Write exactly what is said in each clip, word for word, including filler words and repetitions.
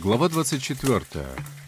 Глава двадцать четвёртая.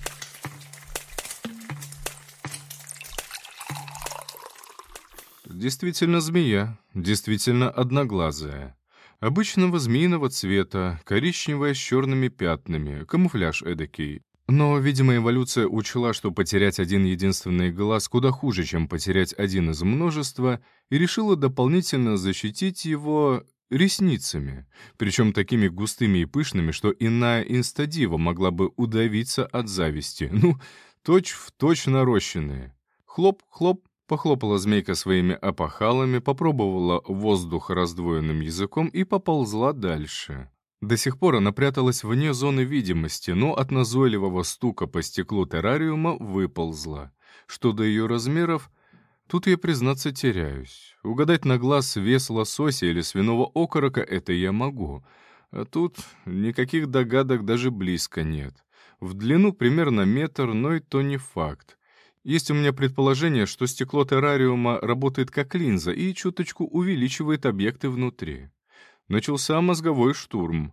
Действительно змея, действительно одноглазая. Обычного змеиного цвета, коричневая с черными пятнами, камуфляж эдакий. Но, видимо, эволюция учла, что потерять один единственный глаз куда хуже, чем потерять один из множества, и решила дополнительно защитить его ресницами, причем такими густыми и пышными, что иная инстадива могла бы удавиться от зависти. Ну, точь-в-точь нарощенные. Хлоп-хлоп. Похлопала змейка своими опахалами, попробовала воздух раздвоенным языком и поползла дальше. До сих пор она пряталась вне зоны видимости, но от назойливого стука по стеклу террариума выползла. Что до ее размеров, тут я, признаться, теряюсь. Угадать на глаз вес лосося или свиного окорока — это я могу. А тут никаких догадок даже близко нет. В длину примерно метр, но и то не факт. Есть у меня предположение, что стекло террариума работает как линза и чуточку увеличивает объекты внутри. Начался мозговой штурм.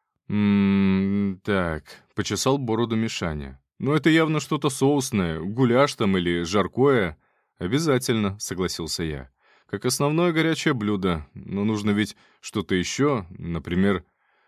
«Ммм, так», — почесал бороду Мишаня. «Ну это явно что-то соусное, гуляш там или жаркое». «Обязательно», — согласился я. «Как основное горячее блюдо. Но нужно ведь что-то еще, например,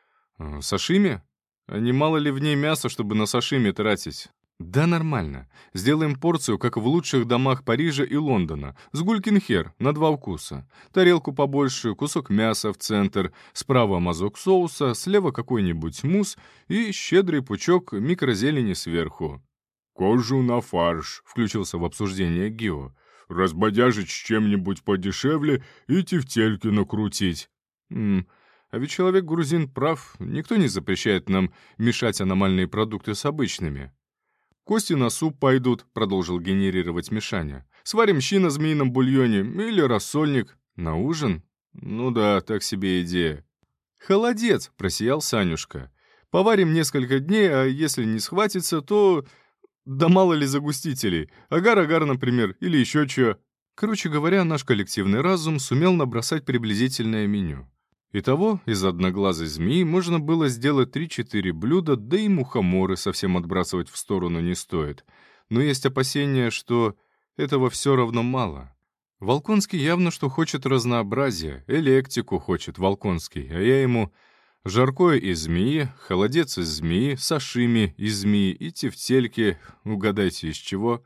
э, сашими? А не мало ли в ней мяса, чтобы на сашими тратить?» «Да нормально. Сделаем порцию, как в лучших домах Парижа и Лондона. С гулькин хер, на два вкуса. Тарелку побольше, кусок мяса в центр, справа мазок соуса, слева какой-нибудь мусс и щедрый пучок микрозелени сверху». «Кожу на фарш», — включился в обсуждение Гио. «Разбодяжить с чем-нибудь подешевле и тефтельки накрутить». «М, а ведь человек-грузин прав. Никто не запрещает нам мешать аномальные продукты с обычными». «Кости на суп пойдут», — продолжил генерировать Мишаня. «Сварим щи на змеином бульоне или рассольник. На ужин? Ну да, так себе идея». «Холодец», — просиял Санюшка. «Поварим несколько дней, а если не схватится, то... да мало ли загустителей. Агар-агар, например, или еще чё». Короче говоря, наш коллективный разум сумел набросать приблизительное меню. Итого, из одноглазой змеи можно было сделать три-четыре блюда, да и мухоморы совсем отбрасывать в сторону не стоит. Но есть опасения, что этого все равно мало. Волконский явно что хочет разнообразия, электику хочет Волконский, а я ему жаркое из змеи, холодец из змеи, сашими из змеи и тефтельки, угадайте из чего.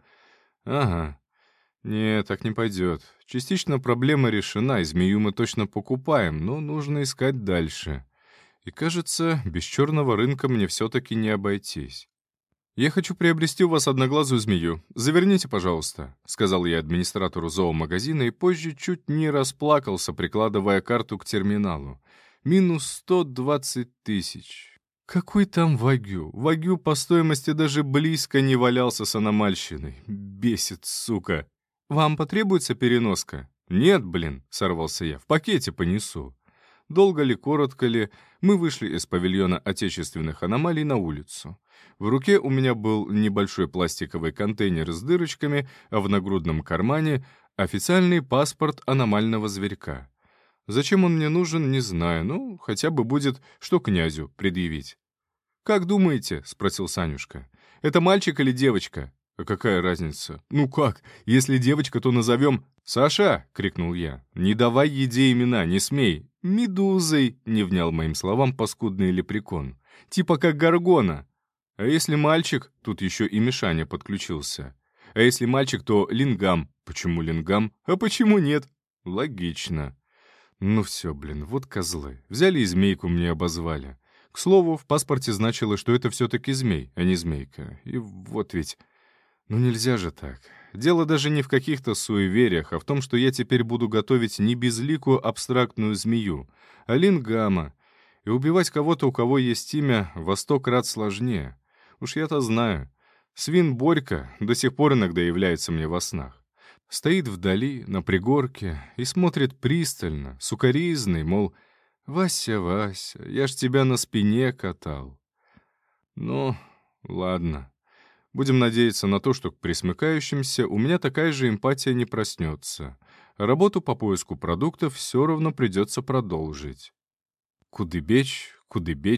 Ага. «Нет, так не пойдет. Частично проблема решена, и змею мы точно покупаем, но нужно искать дальше. И, кажется, без черного рынка мне все-таки не обойтись». «Я хочу приобрести у вас одноглазую змею. Заверните, пожалуйста», — сказал я администратору зоомагазина и позже чуть не расплакался, прикладывая карту к терминалу. «Минус сто двадцать тысяч. Какой там вагю? Вагю по стоимости даже близко не валялся с аномальщиной. Бесит, сука». «Вам потребуется переноска?» «Нет, блин», — сорвался я, — «в пакете понесу». Долго ли, коротко ли, мы вышли из павильона отечественных аномалий на улицу. В руке у меня был небольшой пластиковый контейнер с дырочками, а в нагрудном кармане — официальный паспорт аномального зверька. Зачем он мне нужен, не знаю, ну, хотя бы будет, что князю предъявить. «Как думаете?» — спросил Санюшка. «Это мальчик или девочка?» «А какая разница?» «Ну как? Если девочка, то назовем...» «Саша!» — крикнул я. «Не давай еде имена, не смей!» «Медузой!» — не внял моим словам паскудный лепрекон. «Типа как Горгона!» «А если мальчик?» — тут еще и Мишаня подключился. «А если мальчик, то лингам». «Почему лингам?» «А почему нет?» «Логично». Ну все, блин, вот козлы. Взяли и змейку мне обозвали. К слову, в паспорте значило, что это все-таки змей, а не змейка. И вот ведь... Ну нельзя же так. Дело даже не в каких-то суевериях, а в том, что я теперь буду готовить не безликую абстрактную змею, а лингама. И убивать кого-то, у кого есть имя, во сто крат сложнее. Уж я-то знаю. Свин Борька до сих пор иногда является мне во снах. Стоит вдали, на пригорке, и смотрит пристально, сукоризный, мол, «Вася, Вася, я ж тебя на спине катал». Ну, ладно. Будем надеяться на то, что к пресмыкающимся у меня такая же эмпатия не проснется. Работу по поиску продуктов все равно придется продолжить. Кудыбеч, Кудыбечи.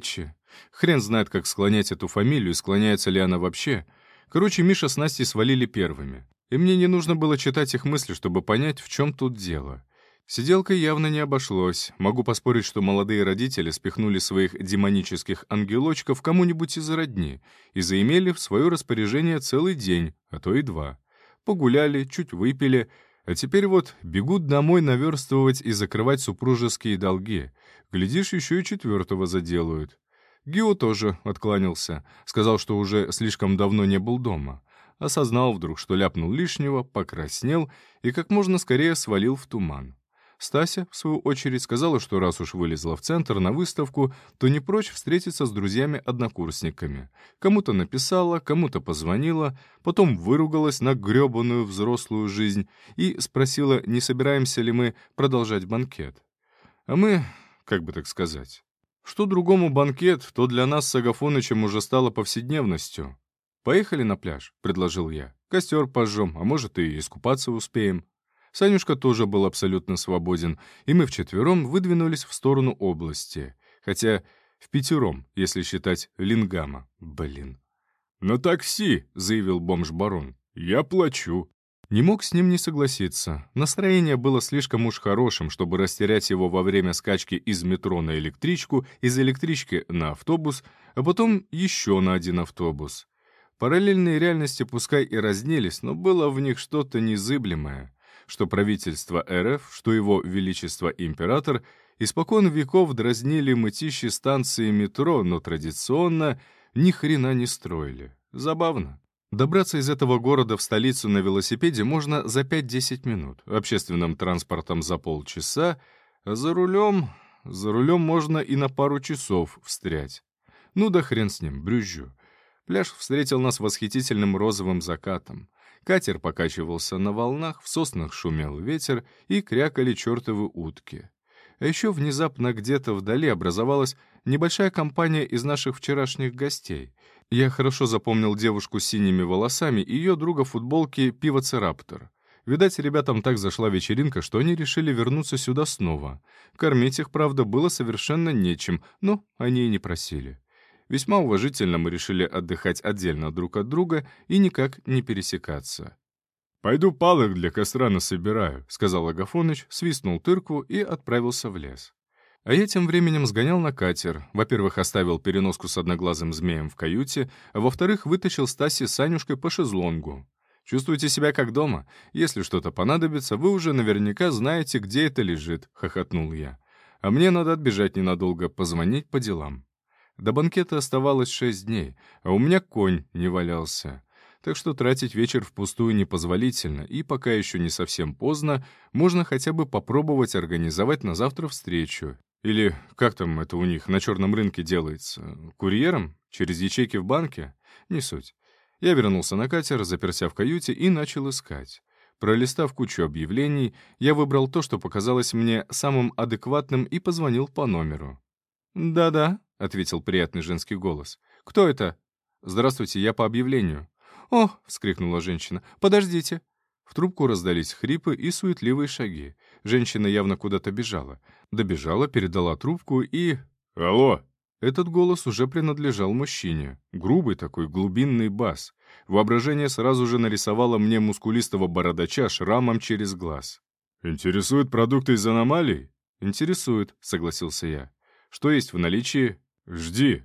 Хрен знает, как склонять эту фамилию, склоняется ли она вообще. Короче, Миша с Настей свалили первыми. И мне не нужно было читать их мысли, чтобы понять, в чем тут дело. Сиделкой явно не обошлось. Могу поспорить, что молодые родители спихнули своих демонических ангелочков кому-нибудь из родни и заимели в свое распоряжение целый день, а то и два. Погуляли, чуть выпили, а теперь вот бегут домой наверстывать и закрывать супружеские долги. Глядишь, еще и четвертого заделают. Гио тоже откланялся, сказал, что уже слишком давно не был дома. Осознал вдруг, что ляпнул лишнего, покраснел и как можно скорее свалил в туман. Стася, в свою очередь, сказала, что раз уж вылезла в центр на выставку, то не прочь встретиться с друзьями-однокурсниками. Кому-то написала, кому-то позвонила, потом выругалась на грёбаную взрослую жизнь и спросила, не собираемся ли мы продолжать банкет. А мы, как бы так сказать, что другому банкет, то для нас с Агафонычем уже стало повседневностью. «Поехали на пляж», — предложил я. «Костер пожжем, а может и искупаться успеем». Санюшка тоже был абсолютно свободен, и мы вчетвером выдвинулись в сторону области. Хотя впятером, если считать Лингама. Блин. «На такси», — заявил бомж-барон. «Я плачу». Не мог с ним не согласиться. Настроение было слишком уж хорошим, чтобы растерять его во время скачки из метро на электричку, из электрички на автобус, а потом еще на один автобус. Параллельные реальности пускай и разнились, но было в них что-то незыблемое. Что правительство РФ, что его величество император испокон веков дразнили мытищи станции метро, но традиционно ни хрена не строили. Забавно. Добраться из этого города в столицу на велосипеде можно за пять-десять минут, общественным транспортом за полчаса, а за рулем... За рулем можно и на пару часов встрять. Ну да хрен с ним, брюзжу. Пляж встретил нас восхитительным розовым закатом. Катер покачивался на волнах, в соснах шумел ветер и крякали чертовы утки. А еще внезапно где-то вдали образовалась небольшая компания из наших вчерашних гостей. Я хорошо запомнил девушку с синими волосами и ее друга в футболке «Пивоцераптор». Видать, ребятам так зашла вечеринка, что они решили вернуться сюда снова. Кормить их, правда, было совершенно нечем, но они и не просили. Весьма уважительно мы решили отдыхать отдельно друг от друга и никак не пересекаться. «Пойду палок для костра насобираю», — сказал Агафоныч, свистнул тырку и отправился в лес. А я тем временем сгонял на катер. Во-первых, оставил переноску с одноглазым змеем в каюте, а во-вторых, вытащил Стаси с Санюшкой по шезлонгу. «Чувствуйте себя как дома. Если что-то понадобится, вы уже наверняка знаете, где это лежит», — хохотнул я. «А мне надо отбежать ненадолго, позвонить по делам». До банкета оставалось шесть дней, а у меня конь не валялся. Так что тратить вечер впустую непозволительно, и пока еще не совсем поздно, можно хотя бы попробовать организовать на завтра встречу. Или как там это у них на черном рынке делается? Курьером? Через ячейки в банке? Не суть. Я вернулся на катер, заперся в каюте и начал искать. Пролистав кучу объявлений, я выбрал то, что показалось мне самым адекватным, и позвонил по номеру. «Да-да», — ответил приятный женский голос. «Кто это?» «Здравствуйте, я по объявлению». «О!» — вскрикнула женщина. «Подождите!» В трубку раздались хрипы и суетливые шаги. Женщина явно куда-то бежала. Добежала, передала трубку и... «Алло!» Этот голос уже принадлежал мужчине. Грубый такой, глубинный бас. Воображение сразу же нарисовало мне мускулистого бородача шрамом через глаз. «Интересуют продукты из аномалий?» «Интересует», — согласился я. «Что есть в наличии?» «Жди».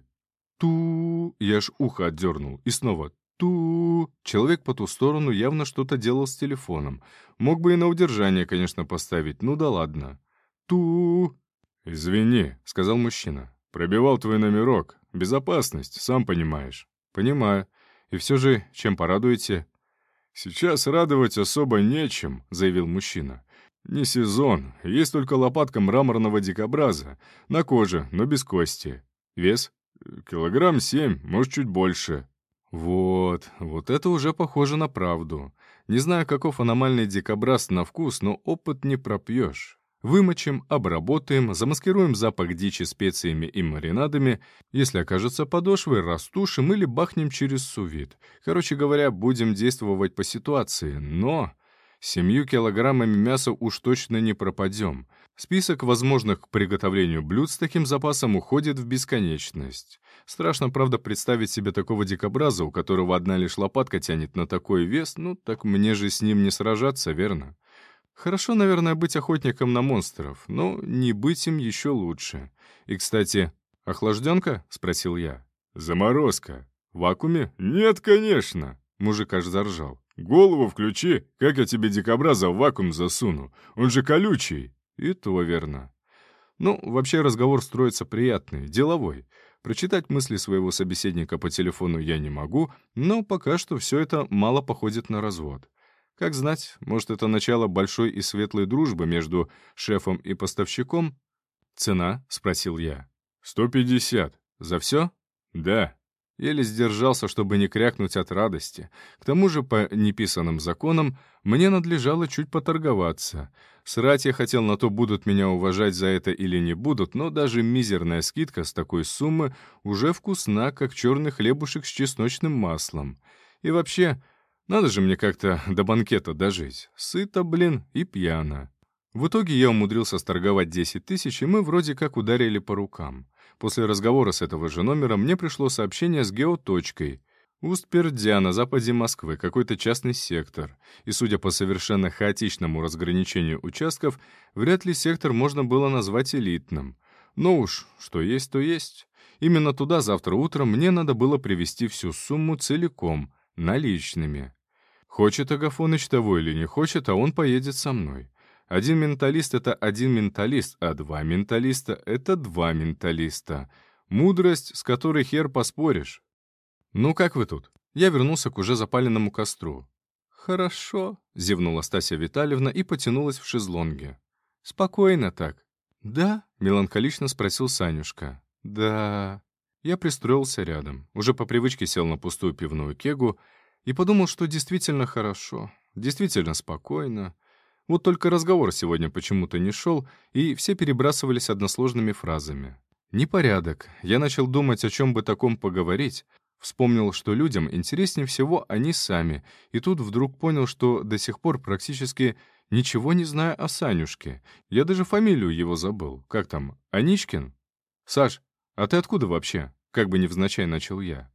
Ту, я аж ухо отдернул. И снова ту. Человек по ту сторону явно что-то делал с телефоном. Мог бы и на удержание, конечно, поставить. Ну да ладно. Ту. «Извини», — сказал мужчина. «Пробивал твой номерок. Безопасность, сам понимаешь». «Понимаю. И все же, чем порадуете?» «Сейчас радовать особо нечем», — заявил мужчина. «Не сезон. Есть только лопатка мраморного дикобраза. На коже, но без кости. Вес? Килограмм семь, может, чуть больше». Вот, вот это уже похоже на правду. Не знаю, каков аномальный дикобраз на вкус, но опыт не пропьешь. Вымочим, обработаем, замаскируем запах дичи специями и маринадами. Если окажется подошвой, растушим или бахнем через сувид. Короче говоря, будем действовать по ситуации, но... Семью килограммами мяса уж точно не пропадем. Список возможных к приготовлению блюд с таким запасом уходит в бесконечность. Страшно, правда, представить себе такого дикобраза, у которого одна лишь лопатка тянет на такой вес, ну так мне же с ним не сражаться, верно? Хорошо, наверное, быть охотником на монстров, но не быть им еще лучше. И, кстати, охлажденка? — спросил я. Заморозка. В вакууме? Нет, конечно. Мужик аж заржал. Голову включи, как я тебе дикобраза в вакуум засуну, он же колючий. И то верно. Ну, вообще разговор строится приятный, деловой. Прочитать мысли своего собеседника по телефону я не могу, но пока что все это мало походит на развод. Как знать, может, это начало большой и светлой дружбы между шефом и поставщиком? «Цена?» — спросил я. «Сто пятьдесят. За все?» «Да». Еле сдержался, чтобы не крякнуть от радости. К тому же, по неписанным законам, мне надлежало чуть поторговаться. Срать я хотел на то, будут меня уважать за это или не будут, но даже мизерная скидка с такой суммы уже вкусна, как черный хлебушек с чесночным маслом. И вообще, надо же мне как-то до банкета дожить. Сыто, блин, и пьяно. В итоге я умудрился сторговать десять тысяч, и мы вроде как ударили по рукам. После разговора с этого же номера мне пришло сообщение с геоточкой. Усть-Пердя, на западе Москвы, какой-то частный сектор. И, судя по совершенно хаотичному разграничению участков, вряд ли сектор можно было назвать элитным. Но уж, что есть, то есть. Именно туда завтра утром мне надо было привезти всю сумму целиком, наличными. Хочет Агафоныч того или не хочет, а он поедет со мной. Один менталист — это один менталист, а два менталиста — это два менталиста. Мудрость, с которой хер поспоришь. «Ну как вы тут?» Я вернулся к уже запаленному костру. «Хорошо», — зевнула Стасия Витальевна и потянулась в шезлонге. «Спокойно так». «Да?» — меланхолично спросил Санюшка. «Да». Я пристроился рядом, уже по привычке сел на пустую пивную кегу и подумал, что действительно хорошо, действительно спокойно. Вот только разговор сегодня почему-то не шел, и все перебрасывались односложными фразами. Непорядок. Я начал думать, о чем бы таком поговорить. Вспомнил, что людям интереснее всего они сами, и тут вдруг понял, что до сих пор практически ничего не знаю о Санюшке. Я даже фамилию его забыл. Как там? Аничкин? «Саш, а ты откуда вообще?» Как бы невзначай начал я.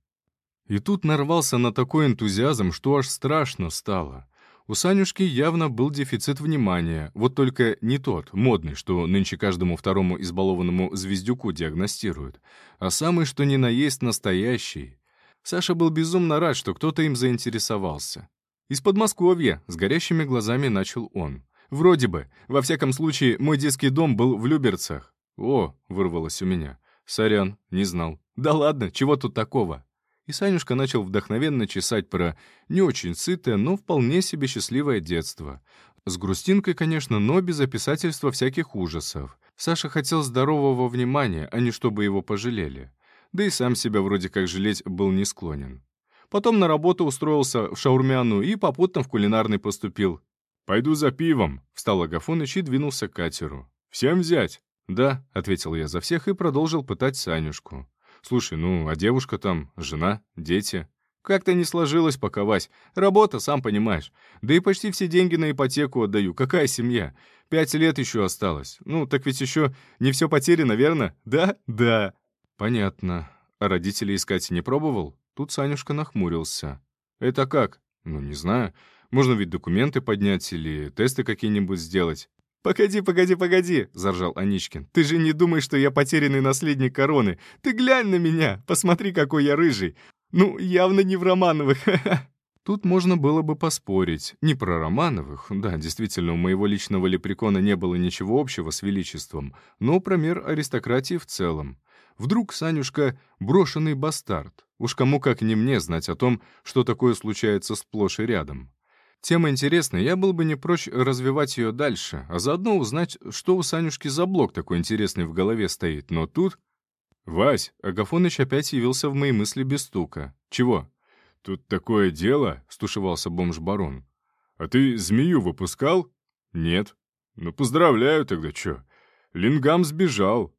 И тут нарвался на такой энтузиазм, что аж страшно стало. У Санюшки явно был дефицит внимания, вот только не тот, модный, что нынче каждому второму избалованному звездюку диагностируют, а самый, что ни на есть, настоящий. Саша был безумно рад, что кто-то им заинтересовался. «Из Подмосковья», — с горящими глазами начал он. «Вроде бы. Во всяком случае, мой детский дом был в Люберцах». «О», — вырвалось у меня. «Сорян, не знал». «Да ладно, чего тут такого?» И Санюшка начал вдохновенно чесать про не очень сытое, но вполне себе счастливое детство. С грустинкой, конечно, но без описательства всяких ужасов. Саша хотел здорового внимания, а не чтобы его пожалели. Да и сам себя вроде как жалеть был не склонен. Потом на работу устроился в шаурмяну и попутно в кулинарный поступил. «Пойду за пивом», — встал Агафоныч и двинулся к катеру. «Всем взять?» «Да», — ответил я за всех и продолжил пытать Санюшку. «Слушай, ну, а девушка там, жена, дети?» «Как-то не сложилось пока, Вась. Работа, сам понимаешь. Да и почти все деньги на ипотеку отдаю. Какая семья? Пять лет еще осталось. Ну, так ведь еще не все потеряно, верно? Да? Да». «Понятно. А родителей искать не пробовал?» Тут Санюшка нахмурился. «Это как?» «Ну, не знаю. Можно ведь документы поднять или тесты какие-нибудь сделать». «Погоди, погоди, погоди!» — заржал Аничкин. «Ты же не думаешь, что я потерянный наследник короны? Ты глянь на меня! Посмотри, какой я рыжий! Ну, явно не в Романовых, ха-ха!» Тут можно было бы поспорить. Не про Романовых, да, действительно, у моего личного лепрекона не было ничего общего с величеством, но про мир аристократии в целом. Вдруг Санюшка — брошенный бастард. Уж кому как не мне знать о том, что такое случается сплошь и рядом. Тема интересная, я был бы не прочь развивать ее дальше, а заодно узнать, что у Санюшки за блок такой интересный в голове стоит. Но тут... «Вась!» — Агафоныч опять явился в мои мысли без стука. «Чего?» «Тут такое дело», — стушевался бомж-барон. «А ты змею выпускал?» «Нет». «Ну, поздравляю тогда, чё? Лингам сбежал».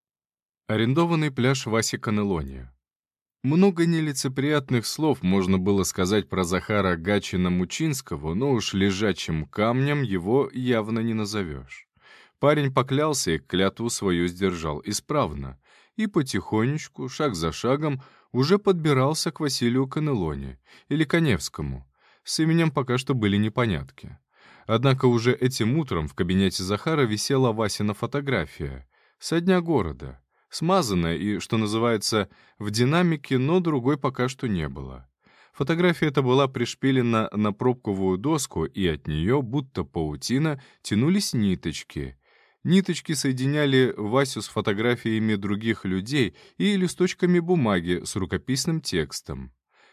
Арендованный пляж Васи Канелония. Много нелицеприятных слов можно было сказать про Захара Гатчина-Мучинского, но уж лежачим камнем его явно не назовешь. Парень поклялся и клятву свою сдержал исправно. И потихонечку, шаг за шагом, уже подбирался к Василию Канелоне, или Каневскому. С именем пока что были непонятки. Однако уже этим утром в кабинете Захара висела Васина фотография. Со дня города. Смазанная и, что называется, в динамике, но другой пока что не было. Фотография эта была пришпилена на пробковую доску, и от нее, будто паутина, тянулись ниточки. Ниточки соединяли Васю с фотографиями других людей и листочками бумаги с рукописным текстом.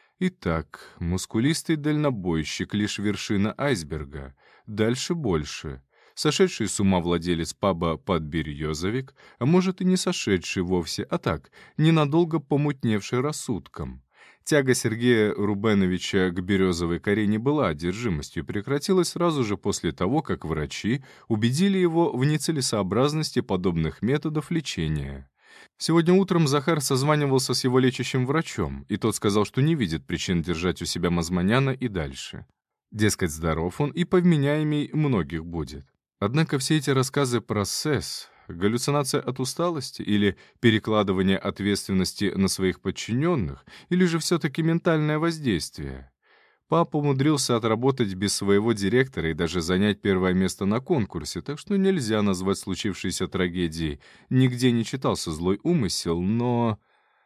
Итак, мускулистый дальнобойщик — лишь вершина айсберга. Дальше больше. Сошедший с ума владелец паба «Подберезовик», а может и не сошедший вовсе, а так, ненадолго помутневший рассудком. Тяга Сергея Рубеновича к березовой коре не была одержимостью и прекратилась сразу же после того, как врачи убедили его в нецелесообразности подобных методов лечения. Сегодня утром Захар созванивался с его лечащим врачом, и тот сказал, что не видит причин держать у себя Мазманяна и дальше. Дескать, здоров он и повменяемей многих будет. Однако все эти рассказы про СЭС — галлюцинация от усталости или перекладывание ответственности на своих подчиненных, или же все-таки ментальное воздействие? Папа умудрился отработать без своего директора и даже занять первое место на конкурсе, так что нельзя назвать случившейся трагедией. Нигде не читался злой умысел, но...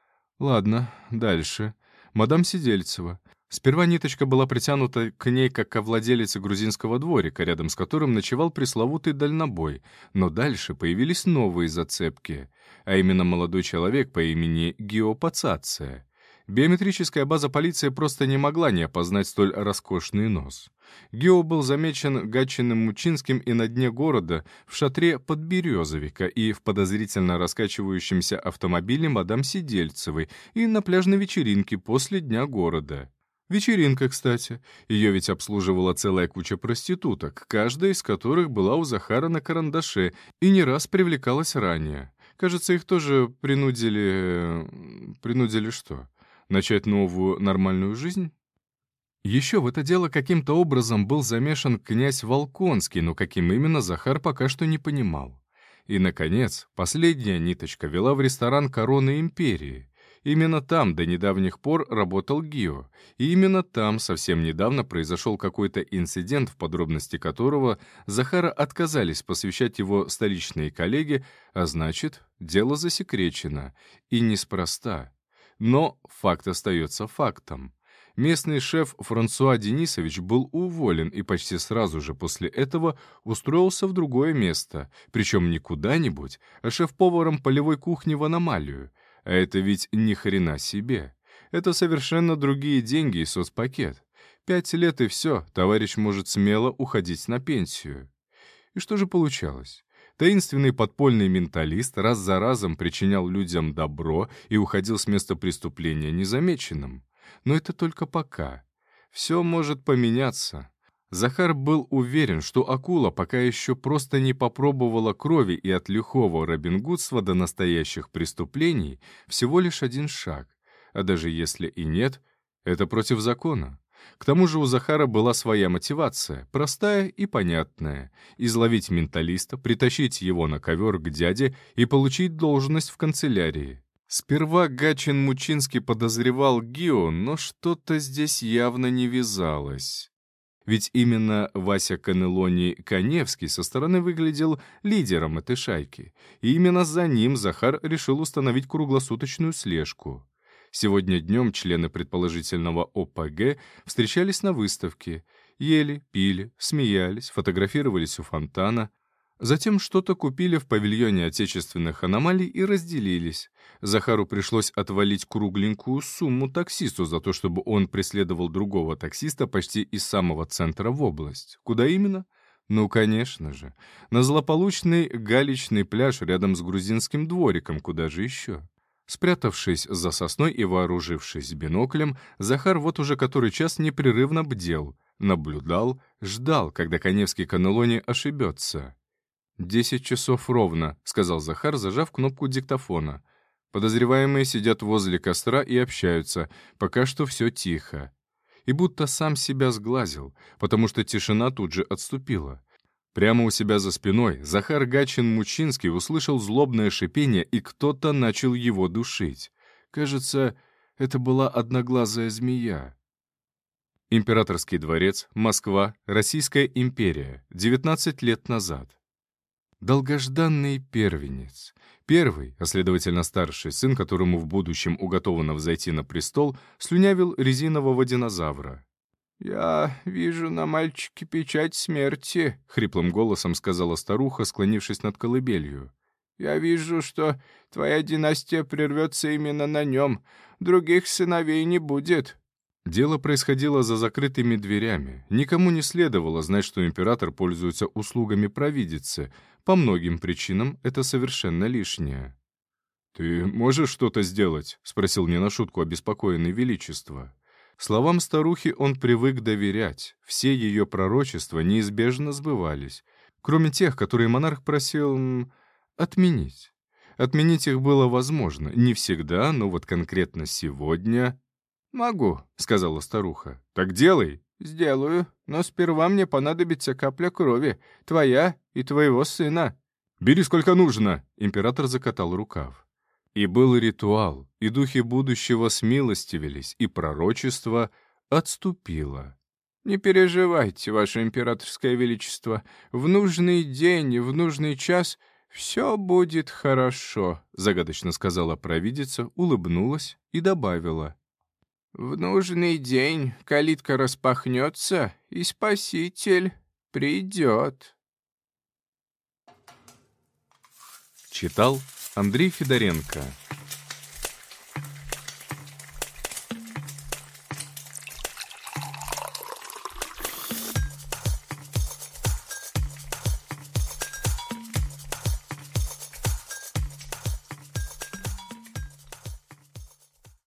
Ладно, дальше. Мадам Сидельцева. Сперва ниточка была притянута к ней как ко владелице грузинского дворика, рядом с которым ночевал пресловутый дальнобой, но дальше появились новые зацепки, а именно молодой человек по имени Гио Пацация. Биометрическая база полиции просто не могла не опознать столь роскошный нос. Гео был замечен Гатчиным Мучинским и на дне города в шатре Подберезовика и в подозрительно раскачивающемся автомобиле мадам Сидельцевой и на пляжной вечеринке после дня города. Вечеринка, кстати. Ее ведь обслуживала целая куча проституток, каждая из которых была у Захара на карандаше и не раз привлекалась ранее. Кажется, их тоже принудили... Принудили что? Начать новую нормальную жизнь? Еще в это дело каким-то образом был замешан князь Волконский, но каким именно Захар пока что не понимал. И, наконец, последняя ниточка вела в ресторан «Короны Империи». Именно там до недавних пор работал Гио, и именно там совсем недавно произошел какой-то инцидент, в подробности которого Захара отказались посвящать его столичные коллеги, а значит, дело засекречено, и неспроста. Но факт остается фактом. Местный шеф Франсуа Денисович был уволен и почти сразу же после этого устроился в другое место, причем не куда-нибудь, а шеф-поваром полевой кухни в аномалию. А это ведь ни хрена себе. Это совершенно другие деньги и соцпакет. Пять лет и все, товарищ может смело уходить на пенсию. И что же получалось? Таинственный подпольный менталист раз за разом причинял людям добро и уходил с места преступления незамеченным. Но это только пока. Все может поменяться. Захар был уверен, что акула пока еще просто не попробовала крови, и от лихого робингудства до настоящих преступлений всего лишь один шаг. А даже если и нет, это против закона. К тому же у Захара была своя мотивация, простая и понятная — изловить менталиста, притащить его на ковер к дяде и получить должность в канцелярии. Сперва Гачин Мучинский подозревал Гио, но что-то здесь явно не вязалось. Ведь именно Вася Канелони Каневский со стороны выглядел лидером этой шайки, и именно за ним Захар решил установить круглосуточную слежку. Сегодня днем члены предположительного О П Г встречались на выставке, ели, пили, смеялись, фотографировались у фонтана. Затем что-то купили в павильоне отечественных аномалий и разделились. Захару пришлось отвалить кругленькую сумму таксисту за то, чтобы он преследовал другого таксиста почти из самого центра в область. Куда именно? Ну, конечно же. На злополучный галечный пляж рядом с грузинским двориком, куда же еще? Спрятавшись за сосной и вооружившись биноклем, Захар вот уже который час непрерывно бдел, наблюдал, ждал, когда Каневский Канелони ошибется. «Десять часов ровно», — сказал Захар, зажав кнопку диктофона. Подозреваемые сидят возле костра и общаются. Пока что все тихо. И будто сам себя сглазил, потому что тишина тут же отступила. Прямо у себя за спиной Захар Гачин-Мучинский услышал злобное шипение, и кто-то начал его душить. Кажется, это была одноглазая змея. Императорский дворец, Москва, Российская империя, девятнадцать лет назад. Долгожданный первенец. Первый, а следовательно старший сын, которому в будущем уготовано взойти на престол, слюнявил резинового динозавра. «Я вижу на мальчике печать смерти», — хриплым голосом сказала старуха, склонившись над колыбелью. «Я вижу, что твоя династия прервется именно на нем. Других сыновей не будет». Дело происходило за закрытыми дверями. Никому не следовало знать, что император пользуется услугами провидицы. По многим причинам это совершенно лишнее. «Ты можешь что-то сделать?» — спросил не на шутку обеспокоенный величество. Словам старухи он привык доверять. Все ее пророчества неизбежно сбывались, кроме тех, которые монарх просил м, отменить. Отменить их было возможно. Не всегда, но вот конкретно сегодня... «Могу», — сказала старуха. «Так делай». «Сделаю, но сперва мне понадобится капля крови, твоя и твоего сына». «Бери сколько нужно», — император закатал рукав. И был ритуал, и духи будущего смилостивились, и пророчество отступило. «Не переживайте, ваше императорское величество, в нужный день, в нужный час все будет хорошо», — загадочно сказала провидица, улыбнулась и добавила. «В нужный день калитка распахнется, и Спаситель придет». Читал Андрей Федоренко.